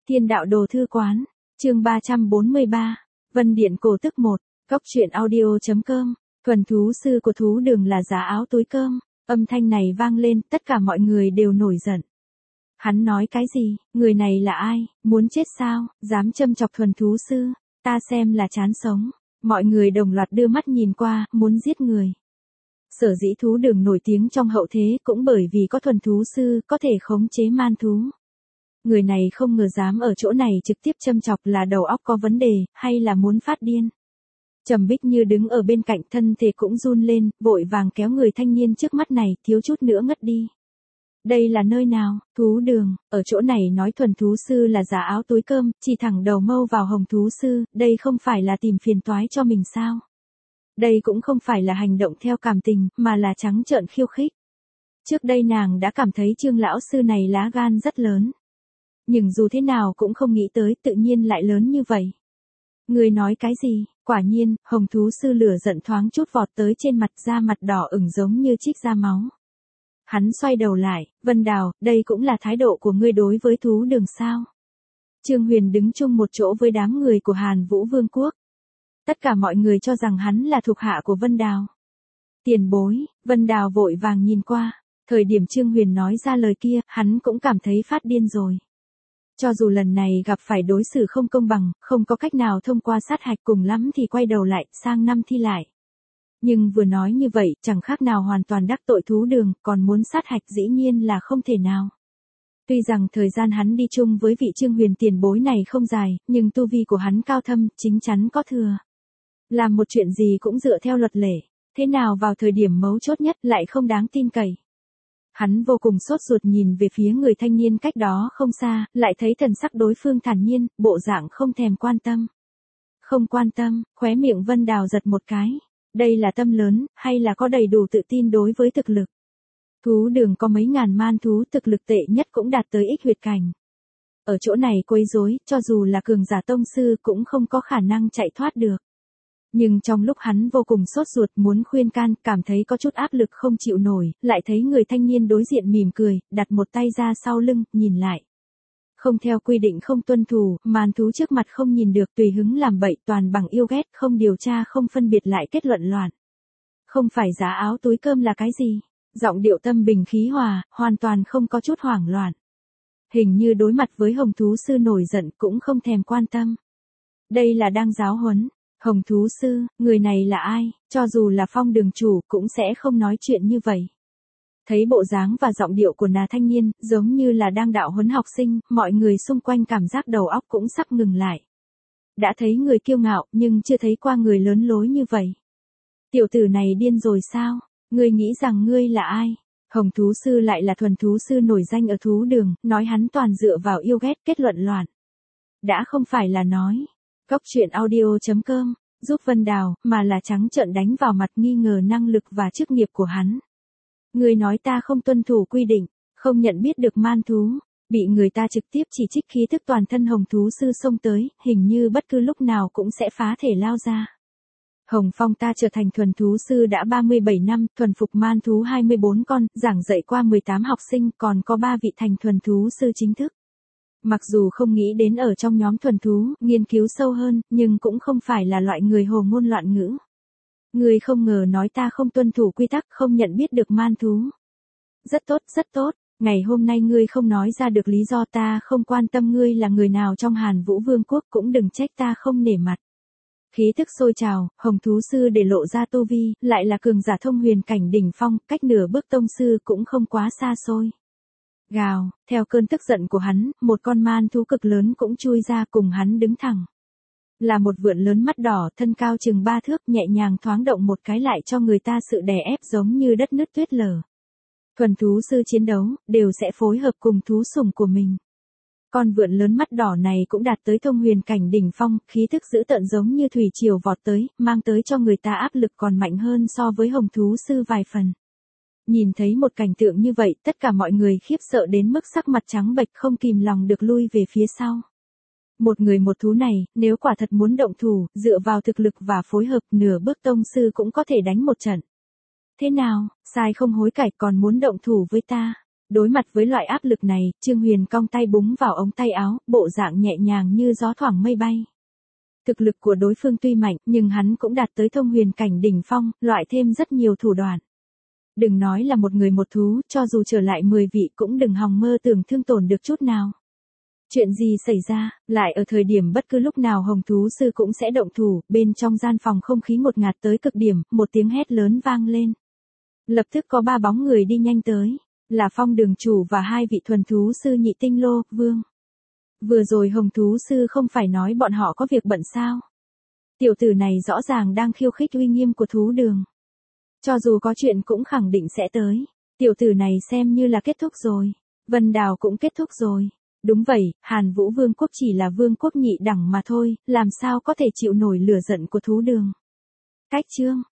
Thiên đạo đồ thư quán, chương 343, Vân Điện cổ tức 1, Cốc truyện audio.com, thuần thú sư của thú đường là giá áo túi cơm, âm thanh này vang lên, tất cả mọi người đều nổi giận. Hắn nói cái gì, người này là ai, muốn chết sao, dám châm chọc thuần thú sư, ta xem là chán sống, mọi người đồng loạt đưa mắt nhìn qua, muốn giết người. Sở dĩ thú đường nổi tiếng trong hậu thế cũng bởi vì có thuần thú sư có thể khống chế man thú. Người này không ngờ dám ở chỗ này trực tiếp châm chọc là đầu óc có vấn đề, hay là muốn phát điên. Trầm Bích Như đứng ở bên cạnh thân thể cũng run lên, vội vàng kéo người thanh niên trước mắt này, thiếu chút nữa ngất đi. Đây là nơi nào, thú đường, ở chỗ này nói thuần thú sư là giả áo túi cơm, chỉ thẳng đầu mâu vào hồng thú sư, đây không phải là tìm phiền toái cho mình sao? Đây cũng không phải là hành động theo cảm tình, mà là trắng trợn khiêu khích. Trước đây nàng đã cảm thấy Trương lão sư này lá gan rất lớn. Nhưng dù thế nào cũng không nghĩ tới tự nhiên lại lớn như vậy. Người nói cái gì, quả nhiên, hồng thú sư lửa giận thoáng chút vọt tới trên mặt, da mặt đỏ ửng giống như trích ra máu. Hắn xoay đầu lại, Vân Đào, đây cũng là thái độ của ngươi đối với thú đường sao. Trương Huyền đứng chung một chỗ với đám người của Hàn Vũ Vương quốc. Tất cả mọi người cho rằng hắn là thuộc hạ của Vân Đào. Tiền bối, Vân Đào vội vàng nhìn qua, thời điểm Trương Huyền nói ra lời kia, hắn cũng cảm thấy phát điên rồi. Cho dù lần này gặp phải đối xử không công bằng, không có cách nào thông qua sát hạch, cùng lắm thì quay đầu lại, sang năm thi lại. Nhưng vừa nói như vậy, chẳng khác nào hoàn toàn đắc tội thú đường, còn muốn sát hạch dĩ nhiên là không thể nào. Tuy rằng thời gian hắn đi chung với vị Trương Huyền tiền bối này không dài, nhưng tu vi của hắn cao thâm, chính chắn có thừa. Làm một chuyện gì cũng dựa theo luật lệ, thế nào vào thời điểm mấu chốt nhất lại không đáng tin cậy. Hắn vô cùng sốt ruột nhìn về phía người thanh niên cách đó không xa, lại thấy thần sắc đối phương thản nhiên, bộ dạng không thèm quan tâm. Không quan tâm, khóe miệng Vân Đào giật một cái. Đây là tâm lớn, hay là có đầy đủ tự tin đối với thực lực? Thú đường có mấy ngàn man thú, thực lực tệ nhất cũng đạt tới ích huyệt cảnh. Ở chỗ này quấy rối, cho dù là cường giả tông sư cũng không có khả năng chạy thoát được. Nhưng trong lúc hắn vô cùng sốt ruột muốn khuyên can, cảm thấy có chút áp lực không chịu nổi, lại thấy người thanh niên đối diện mỉm cười, đặt một tay ra sau lưng, nhìn lại. Không theo quy định không tuân thủ, man thú trước mặt không nhìn được, tùy hứng làm bậy, toàn bằng yêu ghét, không điều tra không phân biệt lại kết luận loạn. Không phải giá áo túi cơm là cái gì? Giọng điệu tâm bình khí hòa, hoàn toàn không có chút hoảng loạn. Hình như đối mặt với hồng thú sư nổi giận cũng không thèm quan tâm. Đây là đang giáo huấn. Hồng thú sư, người này là ai, cho dù là Phong đường chủ cũng sẽ không nói chuyện như vậy. Thấy bộ dáng và giọng điệu của nà thanh niên, giống như là đang đạo huấn học sinh, mọi người xung quanh cảm giác đầu óc cũng sắp ngừng lại. Đã thấy người kiêu ngạo, nhưng chưa thấy qua người lớn lối như vậy. Tiểu tử này điên rồi sao? Ngươi nghĩ rằng ngươi là ai? Hồng thú sư lại là thuần thú sư nổi danh ở thú đường, nói hắn toàn dựa vào yêu ghét, kết luận loạn. Đã không phải là nói. Cốc truyện audio.com, giúp Vân Đào, mà là trắng trợn đánh vào mặt nghi ngờ năng lực và chức nghiệp của hắn. Người nói ta không tuân thủ quy định, không nhận biết được man thú, bị người ta trực tiếp chỉ trích, khí thức toàn thân hồng thú sư xông tới, hình như bất cứ lúc nào cũng sẽ phá thể lao ra. Hồng Phong ta trở thành thuần thú sư đã 37 năm, thuần phục man thú 24 con, giảng dạy qua 18 học sinh, còn có 3 vị thành thuần thú sư chính thức. Mặc dù không nghĩ đến ở trong nhóm thuần thú, nghiên cứu sâu hơn, nhưng cũng không phải là loại người hồ ngôn loạn ngữ. Ngươi không ngờ nói ta không tuân thủ quy tắc, không nhận biết được man thú. Rất tốt, rất tốt, ngày hôm nay ngươi không nói ra được lý do, ta không quan tâm ngươi là người nào trong Hàn Vũ Vương quốc, cũng đừng trách ta không nể mặt. Khí thức sôi trào, hồng thú sư để lộ ra tu vi, lại là cường giả thông huyền cảnh đỉnh phong, cách nửa bước tông sư cũng không quá xa xôi. Gào, theo cơn tức giận của hắn, một con man thú cực lớn cũng chui ra cùng hắn đứng thẳng. Là một vượn lớn mắt đỏ, thân cao chừng 3 thước, nhẹ nhàng thoáng động một cái lại cho người ta sự đè ép giống như đất nứt tuyết lở. Thuần thú sư chiến đấu, đều sẽ phối hợp cùng thú sủng của mình. Con vượn lớn mắt đỏ này cũng đạt tới thông huyền cảnh đỉnh phong, khí thức dữ tợn giống như thủy triều vọt tới, mang tới cho người ta áp lực còn mạnh hơn so với hồng thú sư vài phần. Nhìn thấy một cảnh tượng như vậy, tất cả mọi người khiếp sợ đến mức sắc mặt trắng bệch, không kìm lòng được lui về phía sau. Một người một thú này, nếu quả thật muốn động thủ, dựa vào thực lực và phối hợp, nửa bước tông sư cũng có thể đánh một trận. Thế nào, sai không hối cải, còn muốn động thủ với ta? Đối mặt với loại áp lực này, Trương Huyền cong tay búng vào ống tay áo, bộ dạng nhẹ nhàng như gió thoảng mây bay. Thực lực của đối phương tuy mạnh, nhưng hắn cũng đạt tới thông huyền cảnh đỉnh phong, loại thêm rất nhiều thủ đoạn. Đừng nói là một người một thú, cho dù trở lại 10 vị cũng đừng hòng mơ tưởng thương tổn được chút nào. Chuyện gì xảy ra, lại ở thời điểm bất cứ lúc nào Hồng Thú Sư cũng sẽ động thủ, bên trong gian phòng không khí ngột ngạt tới cực điểm, một tiếng hét lớn vang lên. Lập tức có 3 bóng người đi nhanh tới, là Phong Đường Chủ và 2 vị thuần thú sư Nhị Tinh Lô, Vương. Vừa rồi Hồng Thú Sư không phải nói bọn họ có việc bận sao? Tiểu tử này rõ ràng đang khiêu khích uy nghiêm của thú đường. Cho dù có chuyện cũng khẳng định sẽ tới. Tiểu tử này xem như là kết thúc rồi. Vân Đào cũng kết thúc rồi. Đúng vậy, Hàn Vũ Vương quốc chỉ là vương quốc nhị đẳng mà thôi, làm sao có thể chịu nổi lửa giận của thú đường. Cách chương